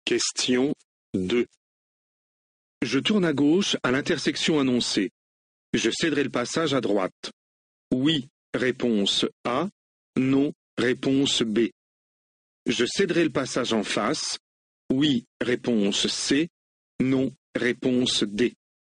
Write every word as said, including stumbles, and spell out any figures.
Question deux. Je tourne à gauche à l'intersection annoncée. Je céderai le passage à droite. Oui, réponse A. Non, réponse B. Je céderai le passage en face. Oui, réponse C. Non, réponse D.